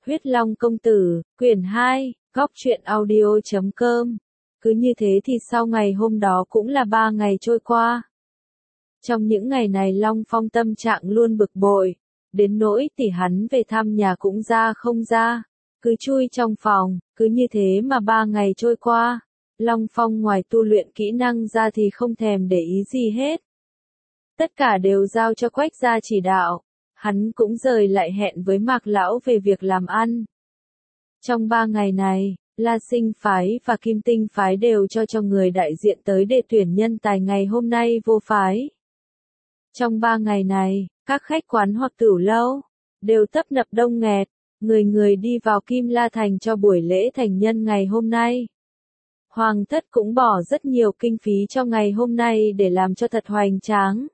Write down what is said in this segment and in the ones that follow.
Huyết Long Công Tử, quyển 2, góc truyện audio.com. Cứ như thế thì sau ngày hôm đó cũng là 3 ngày trôi qua. Trong những ngày này Long Phong tâm trạng luôn bực bội, đến nỗi tỉ hắn về thăm nhà cũng ra không ra, cứ chui trong phòng, cứ như thế mà 3 ngày trôi qua. Long Phong ngoài tu luyện kỹ năng ra thì không thèm để ý gì hết. Tất cả đều giao cho Quách gia chỉ đạo. Hắn cũng rời lại hẹn với Mạc Lão về việc làm ăn. Trong 3 ngày này, La Sinh phái và Kim Tinh phái đều cho người đại diện tới để tuyển nhân tài ngày hôm nay vô phái. Trong 3 ngày này, các khách quán hoặc tửu lâu đều tấp nập đông nghẹt, người người đi vào Kim La Thành cho buổi lễ thành nhân ngày hôm nay. Hoàng thất cũng bỏ rất nhiều kinh phí cho ngày hôm nay để làm cho thật hoành tráng.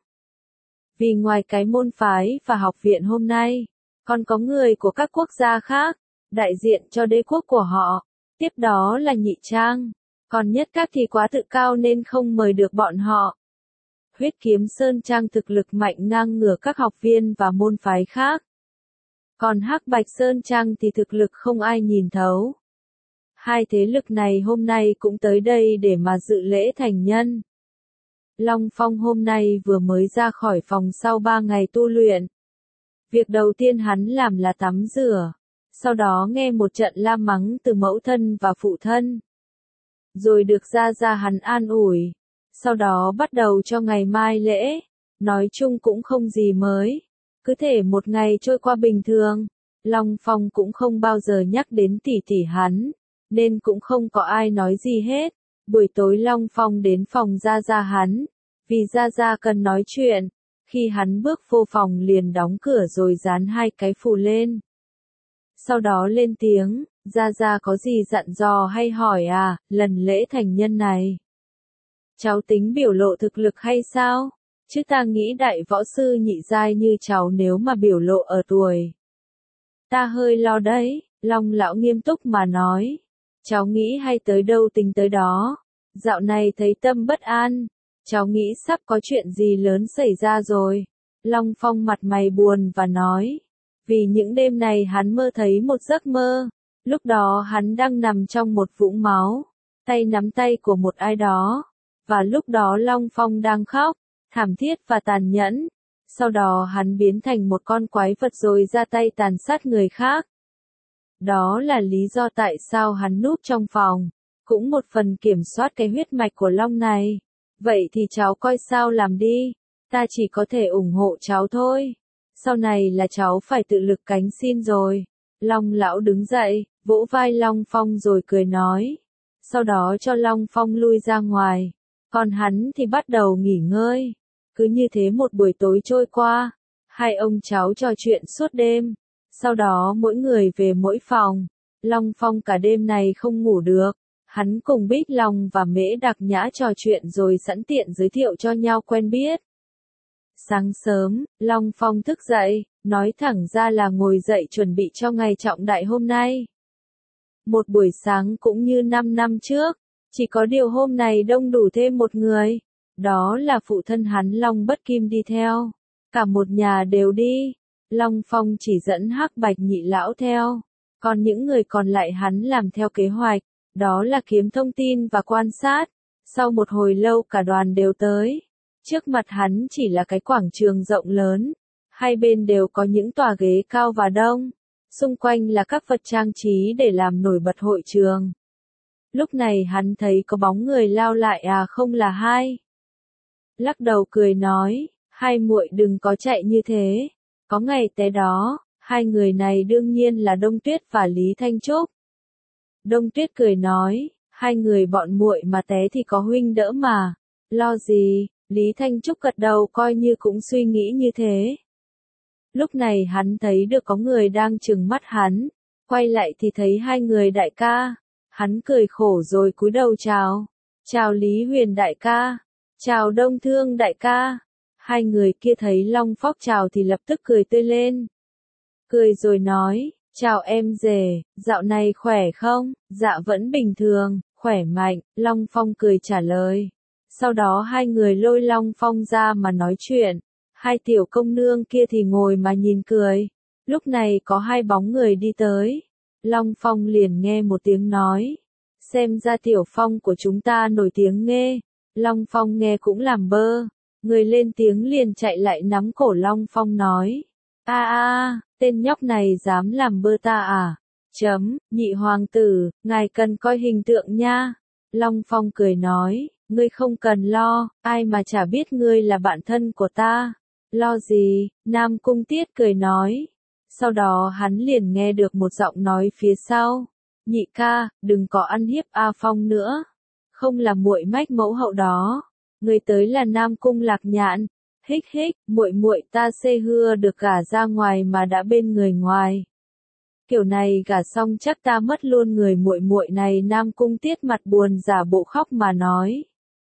Vì ngoài cái môn phái và học viện hôm nay, còn có người của các quốc gia khác, đại diện cho đế quốc của họ, tiếp đó là Nhị Trang, còn Nhất Các thì quá tự cao nên không mời được bọn họ. Huyết Kiếm Sơn Trang thực lực mạnh ngang ngửa các học viên và môn phái khác. Còn Hắc Bạch Sơn Trang thì thực lực không ai nhìn thấu. Hai thế lực này hôm nay cũng tới đây để mà dự lễ thành nhân. Long Phong hôm nay vừa mới ra khỏi phòng sau 3 ngày tu luyện. Việc đầu tiên hắn làm là tắm rửa, sau đó nghe một trận la mắng từ mẫu thân và phụ thân. Rồi được ra hắn an ủi, sau đó bắt đầu cho ngày mai lễ, nói chung cũng không gì mới, cứ thể một ngày trôi qua bình thường. Long Phong cũng không bao giờ nhắc đến tỷ tỷ hắn, nên cũng không có ai nói gì hết. Buổi tối Long Phong đến phòng Gia hắn, vì Gia cần nói chuyện. Khi hắn bước vô phòng liền đóng cửa rồi dán 2 cái phù lên. Sau đó lên tiếng, Gia có gì dặn dò hay hỏi à, lần lễ thành nhân này? Cháu tính biểu lộ thực lực hay sao? Chứ ta nghĩ đại võ sư nhị giai như cháu nếu mà biểu lộ ở tuổi. Ta hơi lo đấy, Long lão nghiêm túc mà nói. Cháu nghĩ hay tới đâu tính tới đó. Dạo này thấy tâm bất an. Cháu nghĩ sắp có chuyện gì lớn xảy ra rồi. Long Phong mặt mày buồn và nói. Vì những đêm này hắn mơ thấy một giấc mơ. Lúc đó hắn đang nằm trong một vũng máu. Tay nắm tay của một ai đó. Và lúc đó Long Phong đang khóc. Thảm thiết và tàn nhẫn. Sau đó hắn biến thành một con quái vật rồi ra tay tàn sát người khác. Đó là lý do tại sao hắn núp trong phòng. Cũng một phần kiểm soát cái huyết mạch của Long này. Vậy thì cháu coi sao làm đi. Ta chỉ có thể ủng hộ cháu thôi. Sau này là cháu phải tự lực cánh xin rồi. Long lão đứng dậy, vỗ vai Long Phong rồi cười nói. Sau đó cho Long Phong lui ra ngoài. Còn hắn thì bắt đầu nghỉ ngơi. Cứ như thế một buổi tối trôi qua. Hai ông cháu trò chuyện suốt đêm. Sau đó mỗi người về mỗi phòng. Long Phong cả đêm này không ngủ được. Hắn cùng Bích Long và Mễ Đặc Nhã trò chuyện rồi sẵn tiện giới thiệu cho nhau quen biết. Sáng sớm, Long Phong thức dậy, nói thẳng ra là ngồi dậy chuẩn bị cho ngày trọng đại hôm nay. Một buổi sáng cũng như 5 năm trước, chỉ có điều hôm này đông đủ thêm một người. Đó là phụ thân hắn Long Bất Kim đi theo. Cả một nhà đều đi. Long Phong chỉ dẫn Hắc Bạch Nhị lão theo. Còn những người còn lại hắn làm theo kế hoạch. Đó là kiếm thông tin và quan sát. Sau một hồi lâu cả đoàn đều tới. Trước mặt hắn chỉ là cái quảng trường rộng lớn. Hai bên đều có những tòa ghế cao và đông. Xung quanh là các vật trang trí để làm nổi bật hội trường. Lúc này hắn thấy có bóng người lao lại à không là hai. Lắc đầu cười nói, hai muội đừng có chạy như thế. Có ngày té đó, hai người này đương nhiên là Đông Tuyết và Lý Thanh Trúc. Đông Tuyết cười nói, hai người bọn muội mà té thì có huynh đỡ mà. Lo gì, Lý Thanh Trúc gật đầu coi như cũng suy nghĩ như thế. Lúc này hắn thấy được có người đang trừng mắt hắn. Quay lại thì thấy hai người đại ca. Hắn cười khổ rồi cúi đầu chào. Chào Lý Huyền đại ca. Chào Đông Thương đại ca. Hai người kia thấy Long Phóc chào thì lập tức cười tươi lên. Cười rồi nói, chào em rể, dạo này khỏe không? Dạ vẫn bình thường, khỏe mạnh, Long Phong cười trả lời. Sau đó hai người lôi Long Phong ra mà nói chuyện. Hai tiểu công nương kia thì ngồi mà nhìn cười. Lúc này có hai bóng người đi tới. Long Phong liền nghe một tiếng nói. Xem ra Tiểu Phong của chúng ta nổi tiếng nghe. Long Phong nghe cũng làm bơ. Người lên tiếng liền chạy lại nắm cổ Long Phong nói. Tên nhóc này dám làm bơ ta à? Nhị hoàng tử, ngài cần coi hình tượng nha. Long Phong cười nói, ngươi không cần lo, ai mà chả biết ngươi là bạn thân của ta. Lo gì? Nam Cung Tiết cười nói. Sau đó hắn liền nghe được một giọng nói phía sau. Nhị ca, đừng có ăn hiếp A Phong nữa. Không là muội mách mẫu hậu đó. Người tới là Nam Cung Lạc Nhạn. Hích hích, muội ta xê hưa được gả ra ngoài mà đã bên người ngoài. Kiểu này gả xong chắc ta mất luôn người muội này. Nam Cung Tiết mặt buồn giả bộ khóc mà nói.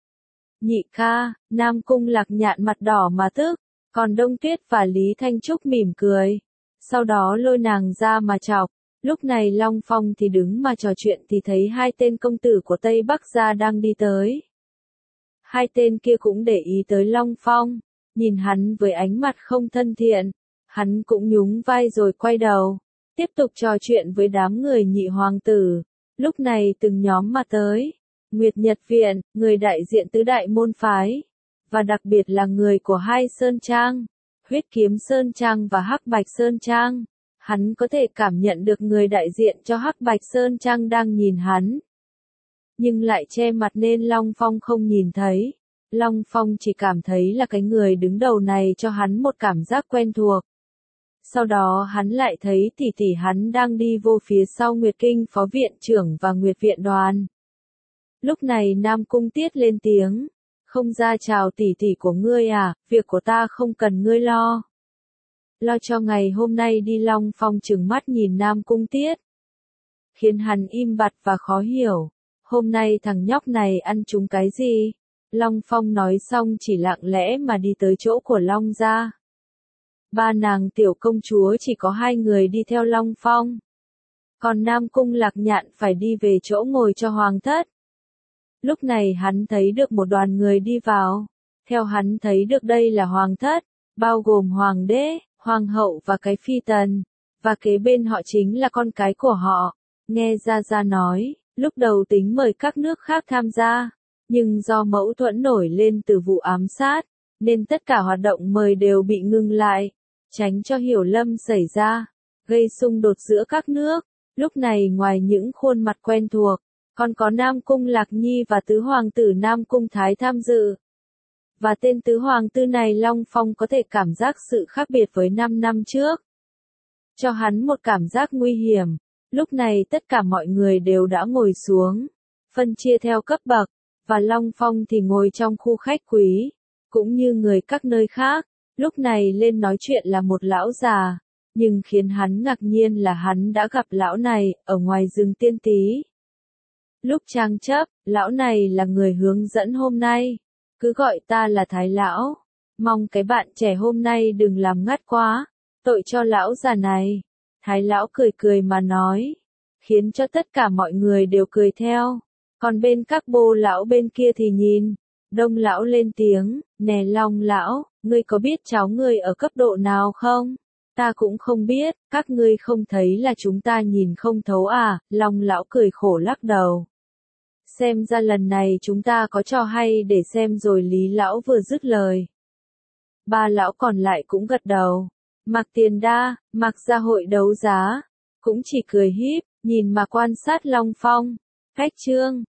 Nhị ca, Nam Cung Lạc Nhạn mặt đỏ mà tức. Còn Đông Tuyết và Lý Thanh Trúc mỉm cười. Sau đó lôi nàng ra mà chọc. Lúc này Long Phong thì đứng mà trò chuyện thì thấy hai tên công tử của Tây Bắc gia đang đi tới. Hai tên kia cũng để ý tới Long Phong, nhìn hắn với ánh mặt không thân thiện. Hắn cũng nhún vai rồi quay đầu, tiếp tục trò chuyện với đám người nhị hoàng tử. Lúc này từng nhóm mà tới. Nguyệt Nhật Viện, người đại diện tứ đại môn phái, và đặc biệt là người của hai Sơn Trang, Huyết Kiếm Sơn Trang và Hắc Bạch Sơn Trang. Hắn có thể cảm nhận được người đại diện cho Hắc Bạch Sơn Trang đang nhìn hắn. Nhưng lại che mặt nên Long Phong không nhìn thấy. Long Phong chỉ cảm thấy là cái người đứng đầu này cho hắn một cảm giác quen thuộc. Sau đó hắn lại thấy tỷ tỷ hắn đang đi vô phía sau Nguyệt Kinh Phó Viện Trưởng và Nguyệt Viện Đoàn. Lúc này Nam Cung Tiết lên tiếng. Không ra chào tỷ tỷ của ngươi à, việc của ta không cần ngươi lo. Lo cho ngày hôm nay đi. Long Phong trừng mắt nhìn Nam Cung Tiết. Khiến hắn im bặt và khó hiểu. Hôm nay thằng nhóc này ăn trúng cái gì? Long Phong nói xong chỉ lặng lẽ mà đi tới chỗ của Long gia. Ba nàng tiểu công chúa chỉ có hai người đi theo Long Phong. Còn Nam Cung Lạc Nhạn phải đi về chỗ ngồi cho hoàng thất. Lúc này hắn thấy được một đoàn người đi vào. Theo hắn thấy được đây là hoàng thất, bao gồm hoàng đế, hoàng hậu và cái phi tần. Và kế bên họ chính là con cái của họ. Nghe Gia nói, lúc đầu tính mời các nước khác tham gia. Nhưng do mâu thuẫn nổi lên từ vụ ám sát, nên tất cả hoạt động mời đều bị ngưng lại. Tránh cho hiểu lầm xảy ra, gây xung đột giữa các nước. Lúc này ngoài những khuôn mặt quen thuộc, còn có Nam Cung Lạc Nhi và tứ hoàng tử Nam Cung Thái tham dự. Và tên tứ hoàng tử này Long Phong có thể cảm giác sự khác biệt với 5 năm trước. Cho hắn một cảm giác nguy hiểm. Lúc này tất cả mọi người đều đã ngồi xuống, phân chia theo cấp bậc, và Long Phong thì ngồi trong khu khách quý, cũng như người các nơi khác. Lúc này lên nói chuyện là một lão già, nhưng khiến hắn ngạc nhiên là hắn đã gặp lão này ở ngoài rừng Tiên Tý. Lúc trang chấp, lão này là người hướng dẫn hôm nay, cứ gọi ta là Thái lão. Mong cái bạn trẻ hôm nay đừng làm ngắt quá, tội cho lão già này. Thái lão cười cười mà nói, khiến cho tất cả mọi người đều cười theo. Còn bên các bô lão bên kia thì nhìn. Đông lão lên tiếng, nè Long lão, ngươi có biết cháu ngươi ở cấp độ nào không? Ta cũng không biết, các ngươi không thấy là chúng ta nhìn không thấu à? Long lão cười khổ lắc đầu. Xem ra lần này chúng ta có trò hay để xem rồi. Lý lão vừa dứt lời, ba lão còn lại cũng gật đầu. Mạc Tiền Đa, Mạc gia hội đấu giá, cũng chỉ cười híp, nhìn mà quan sát Long Phong. Cách chương